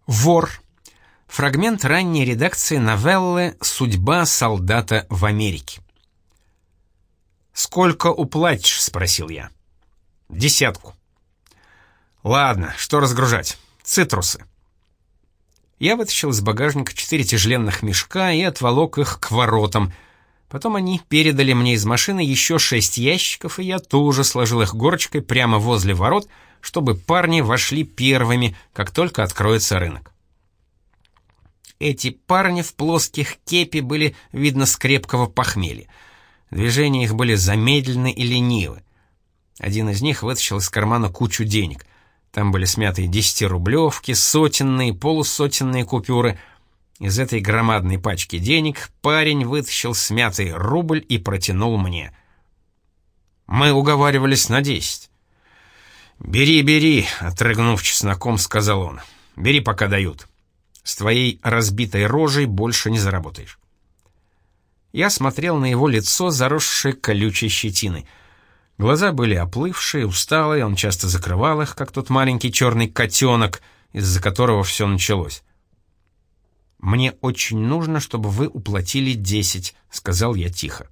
Вор. Фрагмент ранней редакции новеллы «Судьба солдата в Америке». «Сколько уплатишь?» — спросил я. «10». «Ладно, что разгружать? Цитрусы». Я вытащил из багажника 4 тяжеленных мешка и отволок их к воротам. Потом они передали мне из машины еще 6 ящиков, и я тоже сложил их горочкой прямо возле ворот, чтобы парни вошли первыми, как только откроется рынок. Эти парни в плоских кепи были, видно, с крепкого похмелья. Движения их были замедленны и ленивы. Один из них вытащил из кармана кучу денег. Там были смятые 10-рублевки, сотенные, полусотенные купюры. Из этой громадной пачки денег парень вытащил смятый рубль и протянул мне. Мы уговаривались на 10. «Бери, бери», — отрыгнув чесноком, сказал он. «Бери, пока дают. С твоей разбитой рожей больше не заработаешь». Я смотрел на его лицо, заросшее колючей щетиной. Глаза были оплывшие, усталые, он часто закрывал их, как тот маленький черный котенок, из-за которого все началось. «Мне очень нужно, чтобы вы уплатили 10», — сказал я тихо.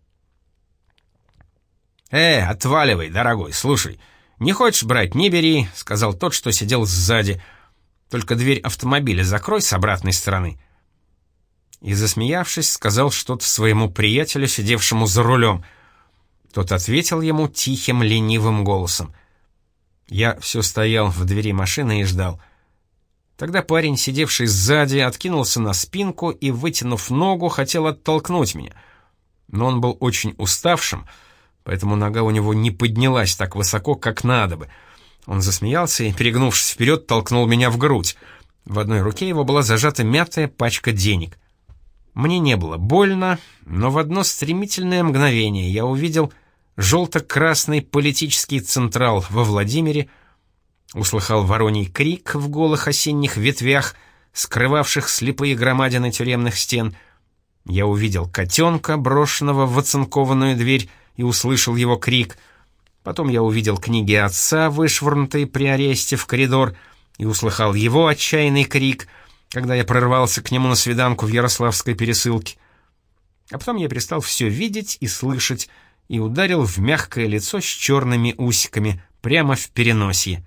Отваливай, дорогой, слушай. Не хочешь брать, не бери», — сказал тот, что сидел сзади. «Только дверь автомобиля закрой с обратной стороны». И, засмеявшись, сказал что-то своему приятелю, сидевшему за рулем. Тот ответил ему тихим, ленивым голосом. Я все стоял в двери машины и ждал. Тогда парень, сидевший сзади, откинулся на спинку и, вытянув ногу, хотел оттолкнуть меня. Но он был очень уставшим, поэтому нога у него не поднялась так высоко, как надо бы. Он засмеялся и, перегнувшись вперед, толкнул меня в грудь. В одной руке его была зажата мятая пачка денег. Мне не было больно, но в одно стремительное мгновение я увидел желто-красный политический централ во Владимире, услыхал вороний крик в голых осенних ветвях, скрывавших слепые громадины тюремных стен. Я увидел котенка, брошенного в оцинкованную дверь, и услышал его крик. Потом я увидел книги отца, вышвырнутые при аресте в коридор, и услыхал его отчаянный крик, когда я прорвался к нему на свиданку в Ярославской пересылке. А потом я перестал все видеть и слышать, и ударил в мягкое лицо с черными усиками, прямо в переносье.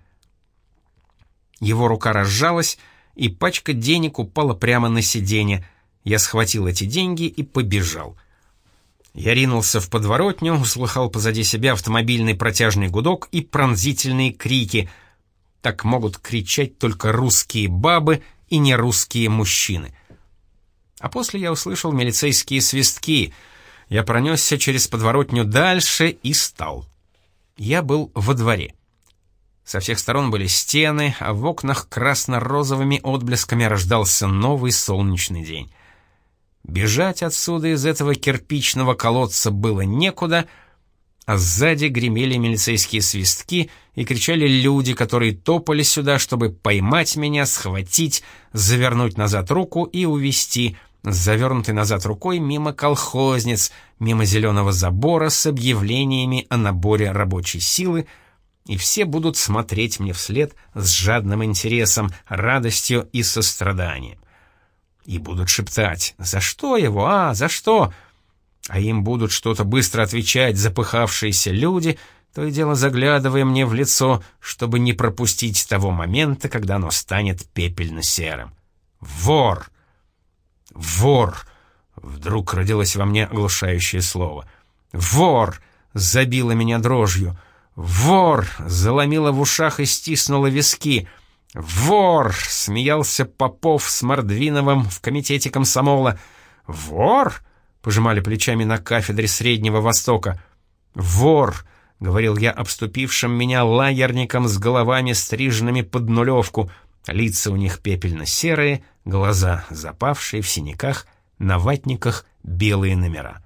Его рука разжалась, и пачка денег упала прямо на сиденье. Я схватил эти деньги и побежал. Я ринулся в подворотню, услыхал позади себя автомобильный протяжный гудок и пронзительные крики. Так могут кричать только русские бабы и нерусские мужчины. А после я услышал милицейские свистки. Я пронесся через подворотню дальше и стал. Я был во дворе. Со всех сторон были стены, а в окнах красно-розовыми отблесками рождался новый солнечный день. Бежать отсюда из этого кирпичного колодца было некуда, а сзади гремели милицейские свистки и кричали люди, которые топали сюда, чтобы поймать меня, схватить, завернуть назад руку и увести, с завернутой назад рукой, мимо колхозниц, мимо зеленого забора с объявлениями о наборе рабочей силы, и все будут смотреть мне вслед с жадным интересом, радостью и состраданием. И будут шептать: «За что его, за что?» А им будут что-то быстро отвечать запыхавшиеся люди, то и дело заглядывая мне в лицо, чтобы не пропустить того момента, когда оно станет пепельно-серым. «Вор! Вор!» Вдруг родилось во мне оглушающее слово. «Вор!» забило меня дрожью. «Вор!» заломило в ушах и стиснуло виски. «Вор!» — смеялся Попов с Мордвиновым в комитете комсомола. «Вор!» — пожимали плечами на кафедре Среднего Востока. «Вор!» — говорил я обступившим меня лагерникам с головами, стриженными под нулевку. Лица у них пепельно-серые, глаза запавшие в синяках, на ватниках белые номера.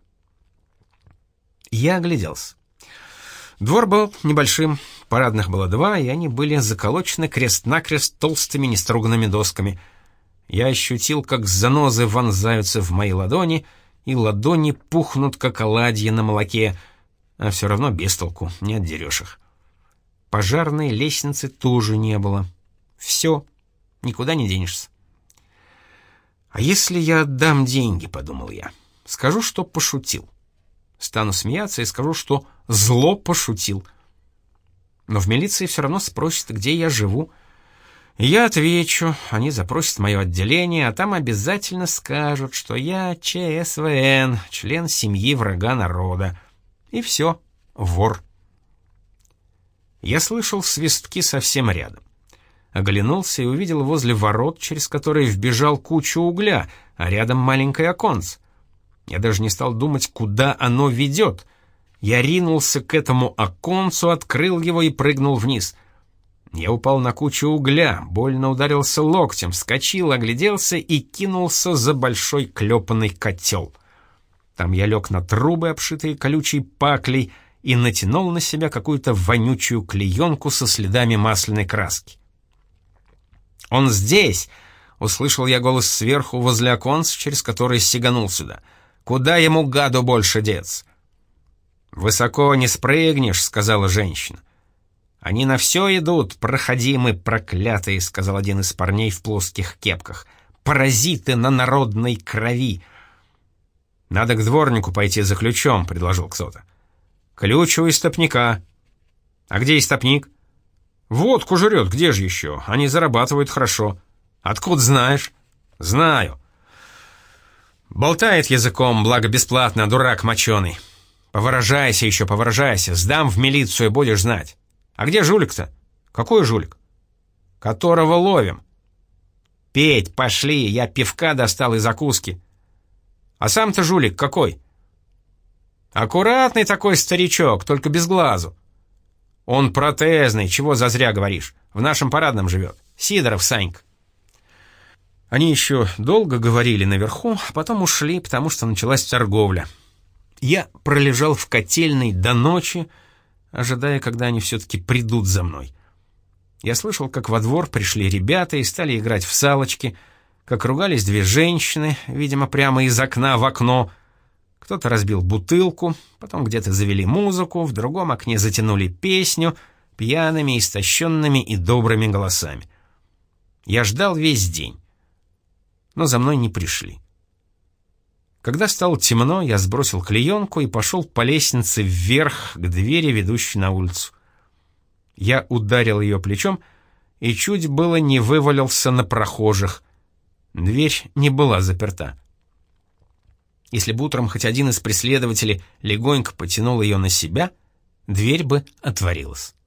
Я огляделся. Двор был небольшим, парадных было 2, и они были заколочены крест-накрест толстыми неструганными досками. Я ощутил, как занозы вонзаются в мои ладони, и ладони пухнут, как оладьи на молоке, а все равно без толку, не отдерешь их. Пожарной лестницы тоже не было. Все, никуда не денешься. «А если я отдам деньги?» — подумал я. «Скажу, что пошутил. Стану смеяться и скажу, что зло пошутил. Но в милиции все равно спросят, где я живу. И я отвечу, они запросят мое отделение, а там обязательно скажут, что я ЧСВН, член семьи врага народа. И все, вор». Я слышал свистки совсем рядом. Оглянулся и увидел возле ворот, через которые вбежал кучу угля, а рядом маленькое оконце. Я даже не стал думать, куда оно ведет. Я ринулся к этому оконцу, открыл его и прыгнул вниз. Я упал на кучу угля, больно ударился локтем, вскочил, огляделся и кинулся за большой клепанный котел. Там я лег на трубы, обшитые колючей паклей, и натянул на себя какую-то вонючую клеенку со следами масляной краски. «Он здесь!» — услышал я голос сверху возле оконца, через который сиганул сюда. «Куда ему, гаду, больше деться?» «Высоко не спрыгнешь», — сказала женщина. «Они на все идут, проходимы проклятые», — сказал один из парней в плоских кепках. «Паразиты на народной крови». «Надо к дворнику пойти за ключом», — предложил кто-то. «Ключ у истопника». «А где истопник?» «Водку жрет, где же еще? Они зарабатывают хорошо». «Откуда знаешь?» «Знаю». «Болтает языком, благо бесплатно, дурак моченый. Повыражайся еще, повыражайся, сдам в милицию, будешь знать. А где жулик-то?» «Какой жулик?» «Которого ловим». «Петь, пошли, я пивка достал и закуски». «А сам-то жулик какой?» «Аккуратный такой старичок, только без глазу». «Он протезный, чего зазря говоришь? В нашем парадном живет. Сидоров Санька». Они еще долго говорили наверху, а потом ушли, потому что началась торговля. Я пролежал в котельной до ночи, ожидая, когда они все-таки придут за мной. Я слышал, как во двор пришли ребята и стали играть в салочки, как ругались две женщины, видимо, прямо из окна в окно. Кто-то разбил бутылку, потом где-то завели музыку, в другом окне затянули песню пьяными, истощенными и добрыми голосами. Я ждал весь день, но за мной не пришли. Когда стало темно, я сбросил клеенку и пошел по лестнице вверх к двери, ведущей на улицу. Я ударил ее плечом и чуть было не вывалился на прохожих. Дверь не была заперта. Если бы утром хоть один из преследователей легонько потянул ее на себя, дверь бы отворилась.